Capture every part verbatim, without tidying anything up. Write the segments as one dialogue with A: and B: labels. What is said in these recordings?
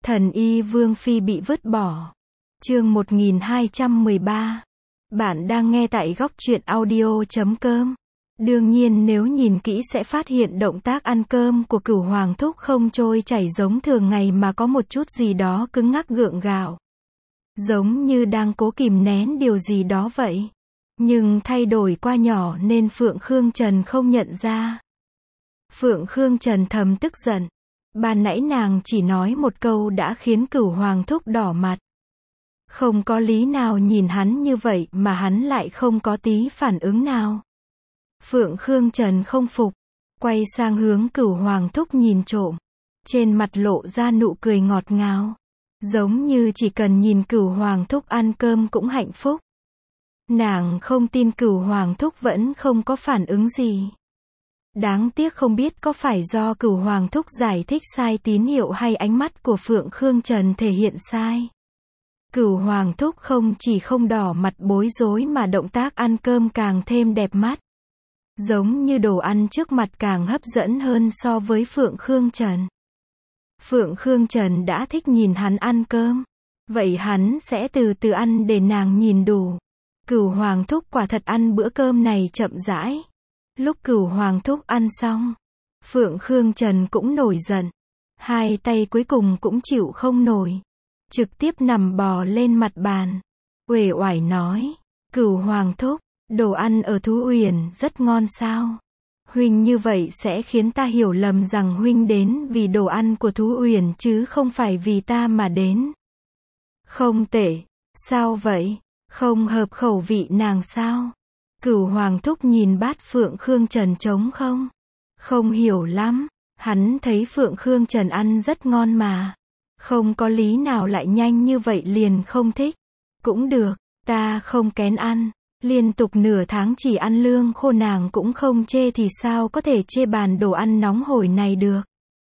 A: Thần y Vương Phi bị vứt bỏ. Chương một nghìn hai trăm mười ba. Bạn đang nghe tại góc truyện audio chấm com. Đương nhiên nếu nhìn kỹ sẽ phát hiện động tác ăn cơm của Cửu Hoàng thúc không trôi chảy giống thường ngày mà có một chút gì đó cứng ngắc gượng gạo. Giống như đang cố kìm nén điều gì đó vậy. Nhưng thay đổi qua nhỏ nên Phượng Khương Trần không nhận ra. Phượng Khương Trần thầm tức giận. Ban nãy nàng chỉ nói một câu đã khiến Cửu Hoàng thúc đỏ mặt. Không có lý nào nhìn hắn như vậy mà hắn lại không có tí phản ứng nào. Phượng Khương Trần không phục, quay sang hướng Cửu Hoàng thúc nhìn trộm. Trên mặt lộ ra nụ cười ngọt ngào. Giống như chỉ cần nhìn Cửu Hoàng thúc ăn cơm cũng hạnh phúc. Nàng không tin Cửu Hoàng thúc vẫn không có phản ứng gì. Đáng tiếc không biết có phải do Cửu Hoàng thúc giải thích sai tín hiệu hay ánh mắt của Phượng Khương Trần thể hiện sai. Cửu Hoàng thúc không chỉ không đỏ mặt bối rối mà động tác ăn cơm càng thêm đẹp mắt. Giống như đồ ăn trước mặt càng hấp dẫn hơn so với Phượng Khương Trần. Phượng Khương Trần đã thích nhìn hắn ăn cơm. Vậy hắn sẽ từ từ ăn để nàng nhìn đủ. Cửu Hoàng thúc quả thật ăn bữa cơm này chậm rãi. Lúc Cửu Hoàng thúc ăn xong, Phượng Khương Trần cũng nổi giận. Hai tay cuối cùng cũng chịu không nổi. Trực tiếp nằm bò lên mặt bàn. Uể oải nói, Cửu Hoàng thúc, đồ ăn ở Thú Uyển rất ngon sao? Huynh như vậy sẽ khiến ta hiểu lầm rằng huynh đến vì đồ ăn của Thú Uyển chứ không phải vì ta mà đến. Không tệ, sao vậy? Không hợp khẩu vị nàng sao? Cửu Hoàng thúc nhìn bát Phượng Khương Trần trống không? Không hiểu lắm, hắn thấy Phượng Khương Trần ăn rất ngon mà. Không có lý nào lại nhanh như vậy liền không thích. Cũng được, ta không kén ăn. Liên tục nửa tháng chỉ ăn lương khô nàng cũng không chê thì sao có thể chê bàn đồ ăn nóng hổi này được.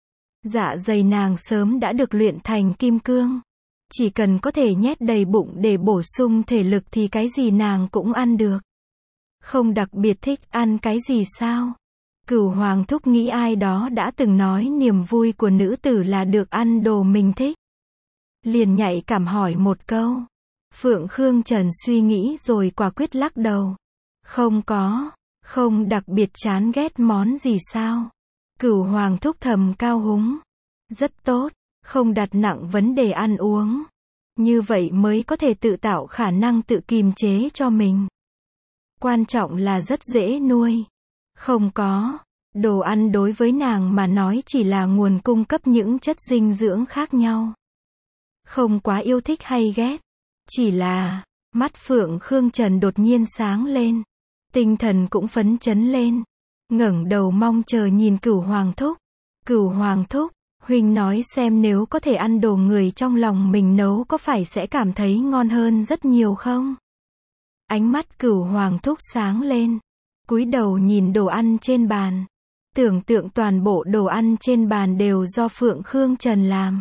A: Dạ dày nàng sớm đã được luyện thành kim cương. Chỉ cần có thể nhét đầy bụng để bổ sung thể lực thì cái gì nàng cũng ăn được. Không đặc biệt thích ăn cái gì sao? Cửu Hoàng thúc nghĩ ai đó đã từng nói niềm vui của nữ tử là được ăn đồ mình thích. Liền nhạy cảm hỏi một câu. Phượng Khương Trần suy nghĩ rồi quả quyết lắc đầu. Không có, không đặc biệt chán ghét món gì sao? Cửu Hoàng thúc thầm cao hứng. Rất tốt, không đặt nặng vấn đề ăn uống. Như vậy mới có thể tự tạo khả năng tự kiềm chế cho mình. Quan trọng là rất dễ nuôi. Không có, đồ ăn đối với nàng mà nói chỉ là nguồn cung cấp những chất dinh dưỡng khác nhau. Không quá yêu thích hay ghét. Chỉ là, mắt Phượng Khương Trần đột nhiên sáng lên. Tinh thần cũng phấn chấn lên. Ngẩng đầu mong chờ nhìn Cửu Hoàng thúc. Cửu Hoàng thúc, huynh nói xem nếu có thể ăn đồ người trong lòng mình nấu có phải sẽ cảm thấy ngon hơn rất nhiều không? Ánh mắt Cửu Hoàng thúc sáng lên. Cúi đầu nhìn đồ ăn trên bàn. Tưởng tượng toàn bộ đồ ăn trên bàn đều do Phượng Khương Trần làm.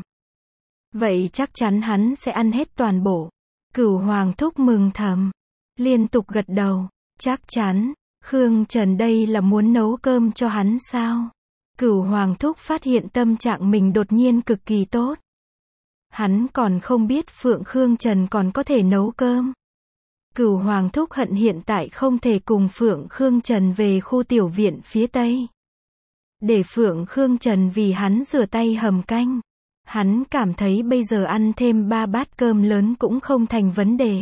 A: Vậy chắc chắn hắn sẽ ăn hết toàn bộ. Cửu Hoàng thúc mừng thầm. Liên tục gật đầu. Chắc chắn, Khương Trần đây là muốn nấu cơm cho hắn sao? Cửu Hoàng thúc phát hiện tâm trạng mình đột nhiên cực kỳ tốt. Hắn còn không biết Phượng Khương Trần còn có thể nấu cơm. Cửu Hoàng thúc hận hiện tại không thể cùng Phượng Khương Trần về khu tiểu viện phía Tây. Để Phượng Khương Trần vì hắn rửa tay hầm canh. Hắn cảm thấy bây giờ ăn thêm ba bát cơm lớn cũng không thành vấn đề.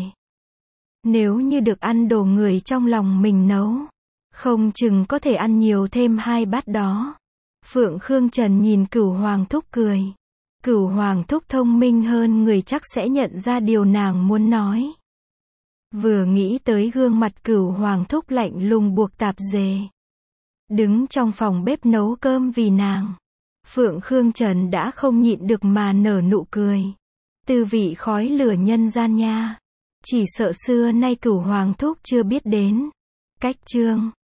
A: Nếu như được ăn đồ người trong lòng mình nấu, không chừng có thể ăn nhiều thêm hai bát đó. Phượng Khương Trần nhìn Cửu Hoàng thúc cười. Cửu Hoàng thúc thông minh hơn người chắc sẽ nhận ra điều nàng muốn nói. Vừa nghĩ tới gương mặt Cửu Hoàng thúc lạnh lùng buộc tạp dề. Đứng trong phòng bếp nấu cơm vì nàng. Phượng Khương Trần đã không nhịn được mà nở nụ cười. Tư vị khói lửa nhân gian nha. Chỉ sợ xưa nay Cửu Hoàng thúc chưa biết đến. Cách chương